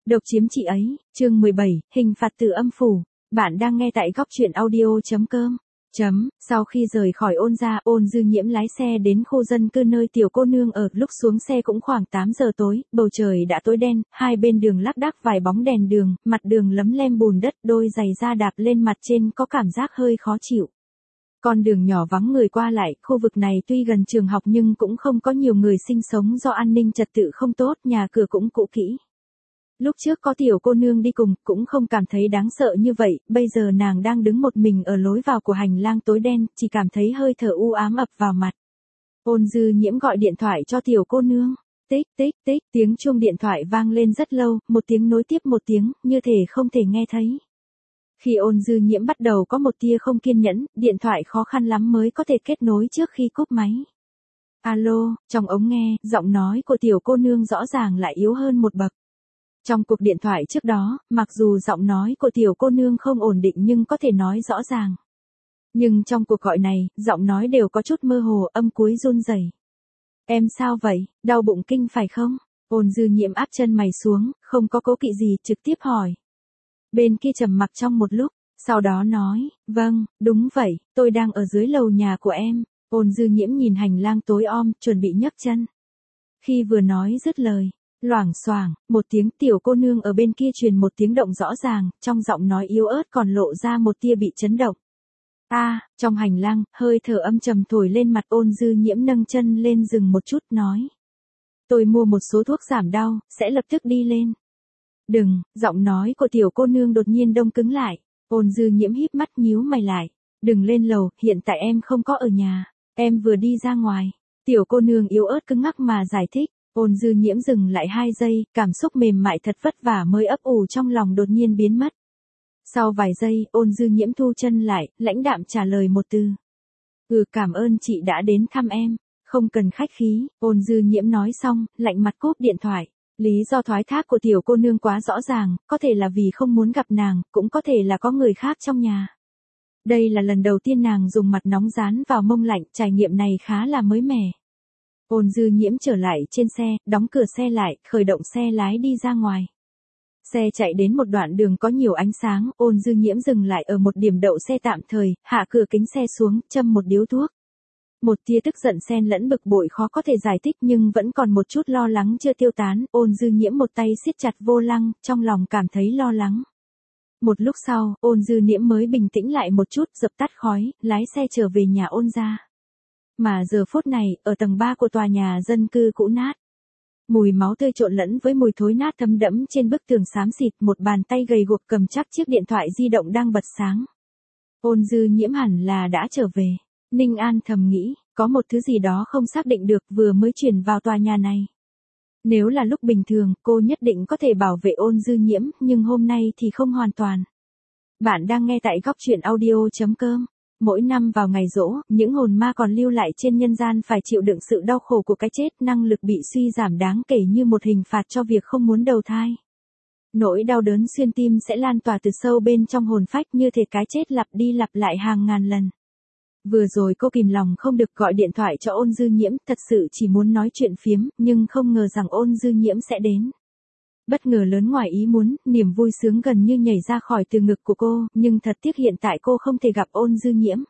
Độc chiếm chị ấy, chương 17, hình phạt từ âm phủ. Bạn đang nghe tại góc truyện audio.com. Sau khi rời khỏi Ôn gia, Ôn Dư Nhiễm lái xe đến khu dân cư nơi tiểu cô nương ở, lúc xuống xe cũng khoảng 8 giờ tối, bầu trời đã tối đen, hai bên đường lác đác vài bóng đèn đường, mặt đường lấm lem bùn đất, đôi giày da đạp lên mặt trên có cảm giác hơi khó chịu. Con đường nhỏ vắng người qua lại, khu vực này tuy gần trường học nhưng cũng không có nhiều người sinh sống do an ninh trật tự không tốt, nhà cửa cũng cũ kỹ. Lúc trước có tiểu cô nương đi cùng, cũng không cảm thấy đáng sợ như vậy, bây giờ nàng đang đứng một mình ở lối vào của hành lang tối đen, chỉ cảm thấy hơi thở u ám ập vào mặt. Ôn Dư Nhiễm gọi điện thoại cho tiểu cô nương. Tích tích tích, tiếng chuông điện thoại vang lên rất lâu, một tiếng nối tiếp một tiếng, như thể không thể nghe thấy. Khi Ôn Dư Nhiễm bắt đầu có một tia không kiên nhẫn, điện thoại khó khăn lắm mới có thể kết nối trước khi cúp máy. Alo, trong ống nghe, giọng nói của tiểu cô nương rõ ràng lại yếu hơn một bậc. Trong cuộc điện thoại trước đó, mặc dù giọng nói của tiểu cô nương không ổn định nhưng có thể nói rõ ràng. Nhưng trong cuộc gọi này, giọng nói đều có chút mơ hồ, âm cuối run rẩy. Em sao vậy, đau bụng kinh phải không? Ôn Dư Nhiễm áp chân mày xuống, không có cố kỵ gì, trực tiếp hỏi. Bên kia trầm mặc trong một lúc, sau đó nói, vâng, đúng vậy, tôi đang ở dưới lầu nhà của em. Ôn Dư Nhiễm nhìn hành lang tối om, chuẩn bị nhấc chân. Khi vừa nói dứt lời, loảng xoảng, một tiếng, tiểu cô nương ở bên kia truyền một tiếng động rõ ràng, trong giọng nói yếu ớt còn lộ ra một tia bị chấn động. Trong hành lang, hơi thở âm trầm thổi lên mặt. Ôn Dư Nhiễm nâng chân lên dừng một chút, nói. Tôi mua một số thuốc giảm đau, sẽ lập tức đi lên. Đừng, giọng nói của tiểu cô nương đột nhiên đông cứng lại. Ôn Dư Nhiễm híp mắt nhíu mày lại. Đừng lên lầu, hiện tại em không có ở nhà, em vừa đi ra ngoài. Tiểu cô nương yếu ớt cứng ngắc mà giải thích. Ôn Dư Nhiễm dừng lại 2 giây, cảm xúc mềm mại thật vất vả mới ấp ủ trong lòng đột nhiên biến mất. Sau vài giây, Ôn Dư Nhiễm thu chân lại, lãnh đạm trả lời một từ. Cảm ơn chị đã đến thăm em, không cần khách khí. Ôn Dư Nhiễm nói xong, lạnh mặt cúp điện thoại. Lý do thoái thác của tiểu cô nương quá rõ ràng, có thể là vì không muốn gặp nàng, cũng có thể là có người khác trong nhà. Đây là lần đầu tiên nàng dùng mặt nóng dán vào mông lạnh, trải nghiệm này khá là mới mẻ. Ôn Dư Nhiễm trở lại trên xe, đóng cửa xe lại, khởi động xe lái đi ra ngoài. Xe chạy đến một đoạn đường có nhiều ánh sáng, Ôn Dư Nhiễm dừng lại ở một điểm đậu xe tạm thời, hạ cửa kính xe xuống, châm một điếu thuốc. Một tia tức giận xen lẫn bực bội khó có thể giải thích nhưng vẫn còn một chút lo lắng chưa tiêu tán. Ôn Dư Nhiễm một tay siết chặt vô lăng, trong lòng cảm thấy lo lắng. Một lúc sau, Ôn Dư Nhiễm mới bình tĩnh lại một chút, dập tắt khói, lái xe trở về nhà Ôn gia. Mà giờ phút này, ở tầng 3 của tòa nhà dân cư cũ nát. Mùi máu tươi trộn lẫn với mùi thối nát thấm đẫm trên bức tường xám xịt, một bàn tay gầy guộc cầm chắc chiếc điện thoại di động đang bật sáng. Ôn Dư Nhiễm hẳn là đã trở về. Ninh An thầm nghĩ, có một thứ gì đó không xác định được vừa mới chuyển vào tòa nhà này. Nếu là lúc bình thường, cô nhất định có thể bảo vệ Ôn Dư Nhiễm, nhưng hôm nay thì không hoàn toàn. Bạn đang nghe tại góc truyện audio.com. Mỗi năm vào ngày giỗ, những hồn ma còn lưu lại trên nhân gian phải chịu đựng sự đau khổ của cái chết, năng lực bị suy giảm đáng kể như một hình phạt cho việc không muốn đầu thai. Nỗi đau đớn xuyên tim sẽ lan tỏa từ sâu bên trong hồn phách như thể cái chết lặp đi lặp lại hàng ngàn lần. Vừa rồi cô kìm lòng không được gọi điện thoại cho Ôn Dư Nhiễm, thật sự chỉ muốn nói chuyện phiếm, nhưng không ngờ rằng Ôn Dư Nhiễm sẽ đến. Bất ngờ lớn ngoài ý muốn, niềm vui sướng gần như nhảy ra khỏi từ ngực của cô, nhưng thật tiếc hiện tại cô không thể gặp Ôn Dư Nhiễm.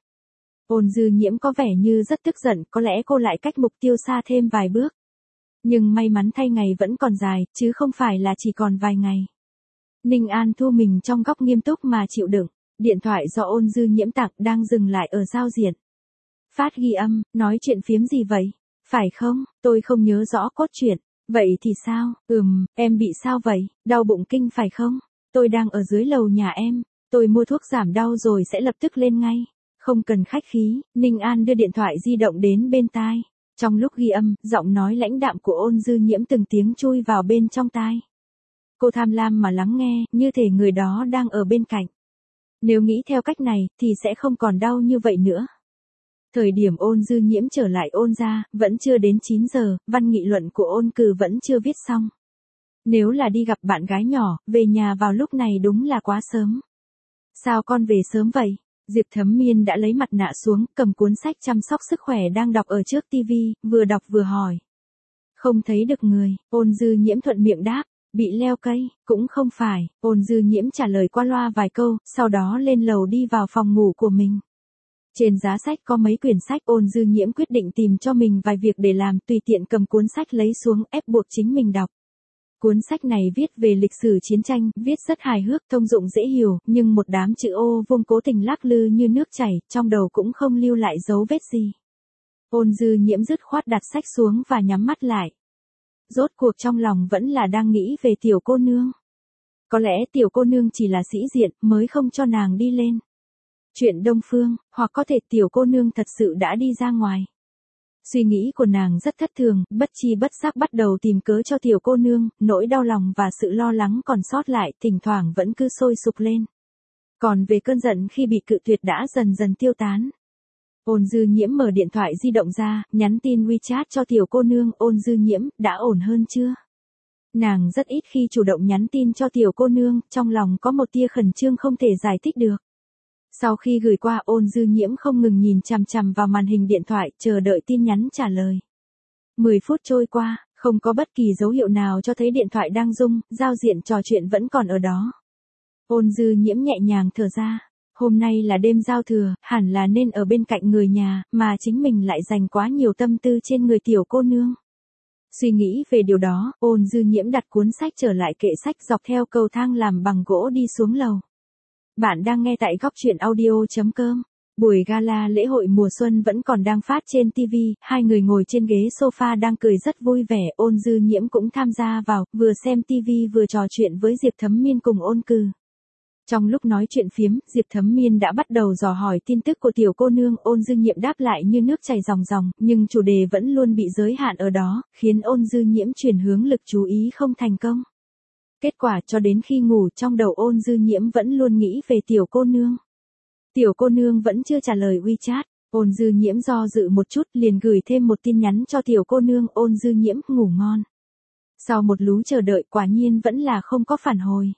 Ôn Dư Nhiễm có vẻ như rất tức giận, có lẽ cô lại cách mục tiêu xa thêm vài bước. Nhưng may mắn thay ngày vẫn còn dài, chứ không phải là chỉ còn vài ngày. Ninh An thu mình trong góc nghiêm túc mà chịu đựng, điện thoại do Ôn Dư Nhiễm tặng đang dừng lại ở giao diện. Phát ghi âm, nói chuyện phiếm gì vậy? Phải không, tôi không nhớ rõ cốt truyện. Vậy thì sao? Em bị sao vậy? Đau bụng kinh phải không? Tôi đang ở dưới lầu nhà em. Tôi mua thuốc giảm đau rồi sẽ lập tức lên ngay. Không cần khách khí. Ninh An đưa điện thoại di động đến bên tai. Trong lúc ghi âm, giọng nói lãnh đạm của Ôn Dư Nhiễm từng tiếng chui vào bên trong tai. Cô tham lam mà lắng nghe, như thể người đó đang ở bên cạnh. Nếu nghĩ theo cách này, thì sẽ không còn đau như vậy nữa. Thời điểm Ôn Dư Nhiễm trở lại Ôn gia, vẫn chưa đến 9 giờ, văn nghị luận của Ôn Cừ vẫn chưa viết xong. Nếu là đi gặp bạn gái nhỏ, về nhà vào lúc này đúng là quá sớm. Sao con về sớm vậy? Diệp Thấm Miên đã lấy mặt nạ xuống, cầm cuốn sách chăm sóc sức khỏe đang đọc ở trước tivi, vừa đọc vừa hỏi. Không thấy được người, Ôn Dư Nhiễm thuận miệng đáp, Bị leo cây, cũng không phải, Ôn Dư Nhiễm trả lời qua loa vài câu, sau đó lên lầu đi vào phòng ngủ của mình. Trên giá sách có mấy quyển sách, Ôn Dư Nhiễm quyết định tìm cho mình vài việc để làm, tùy tiện cầm cuốn sách lấy xuống, ép buộc chính mình đọc. Cuốn sách này viết về lịch sử chiến tranh, viết rất hài hước, thông dụng dễ hiểu, nhưng một đám chữ ô vuông cố tình lắc lư như nước chảy, trong đầu cũng không lưu lại dấu vết gì. Ôn Dư Nhiễm dứt khoát đặt sách xuống và nhắm mắt lại. Rốt cuộc trong lòng vẫn là đang nghĩ về tiểu cô nương. Có lẽ tiểu cô nương chỉ là sĩ diện, mới không cho nàng đi lên. Chuyện Đông Phương, hoặc có thể tiểu cô nương thật sự đã đi ra ngoài. Suy nghĩ của nàng rất thất thường, bất chi bất giác bắt đầu tìm cớ cho tiểu cô nương, nỗi đau lòng và sự lo lắng còn sót lại, thỉnh thoảng vẫn cứ sôi sục lên. Còn về cơn giận khi bị cự tuyệt đã dần dần tiêu tán. Ôn Dư Nhiễm mở điện thoại di động ra, nhắn tin WeChat cho tiểu cô nương, Ôn Dư Nhiễm, đã ổn hơn chưa? Nàng rất ít khi chủ động nhắn tin cho tiểu cô nương, trong lòng có một tia khẩn trương không thể giải thích được. Sau khi gửi qua, Ôn Dư Nhiễm không ngừng nhìn chằm chằm vào màn hình điện thoại, chờ đợi tin nhắn trả lời. 10 phút trôi qua, không có bất kỳ dấu hiệu nào cho thấy điện thoại đang rung, giao diện trò chuyện vẫn còn ở đó. Ôn Dư Nhiễm nhẹ nhàng thở ra. Hôm nay là đêm giao thừa, hẳn là nên ở bên cạnh người nhà, mà chính mình lại dành quá nhiều tâm tư trên người tiểu cô nương. Suy nghĩ về điều đó, Ôn Dư Nhiễm đặt cuốn sách trở lại kệ sách, dọc theo cầu thang làm bằng gỗ đi xuống lầu. Bạn đang nghe tại góc truyện audio.com. Buổi gala lễ hội mùa xuân vẫn còn đang phát trên TV, hai người ngồi trên ghế sofa đang cười rất vui vẻ, Ôn Dư Nhiễm cũng tham gia vào, vừa xem TV vừa trò chuyện với Diệp Thấm Miên cùng Ôn Cừ. Trong lúc nói chuyện phiếm, Diệp Thấm Miên đã bắt đầu dò hỏi tin tức của tiểu cô nương, Ôn Dư Nhiễm đáp lại như nước chảy ròng ròng, nhưng chủ đề vẫn luôn bị giới hạn ở đó, khiến Ôn Dư Nhiễm chuyển hướng lực chú ý không thành công. Kết quả cho đến khi ngủ, trong đầu Ôn Dư Nhiễm vẫn luôn nghĩ về tiểu cô nương. Tiểu cô nương vẫn chưa trả lời WeChat, Ôn Dư Nhiễm do dự một chút liền gửi thêm một tin nhắn cho tiểu cô nương, Ôn Dư Nhiễm, ngủ ngon. Sau một lú chờ đợi quả nhiên vẫn là không có phản hồi.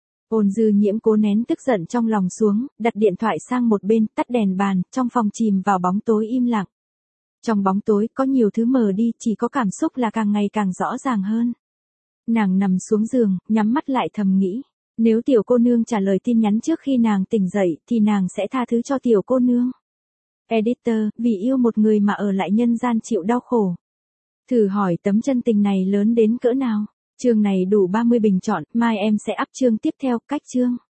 Ôn Dư Nhiễm cố nén tức giận trong lòng xuống, đặt điện thoại sang một bên, tắt đèn bàn, trong phòng chìm vào bóng tối im lặng. Trong bóng tối có nhiều thứ mờ đi, chỉ có cảm xúc là càng ngày càng rõ ràng hơn. Nàng nằm xuống giường, nhắm mắt lại thầm nghĩ, nếu tiểu cô nương trả lời tin nhắn trước khi nàng tỉnh dậy, thì nàng sẽ tha thứ cho tiểu cô nương. Editor, vì yêu một người mà ở lại nhân gian chịu đau khổ. Thử hỏi tấm chân tình này lớn đến cỡ nào? Chương này đủ 30 bình chọn, mai em sẽ up chương tiếp theo, cách chương.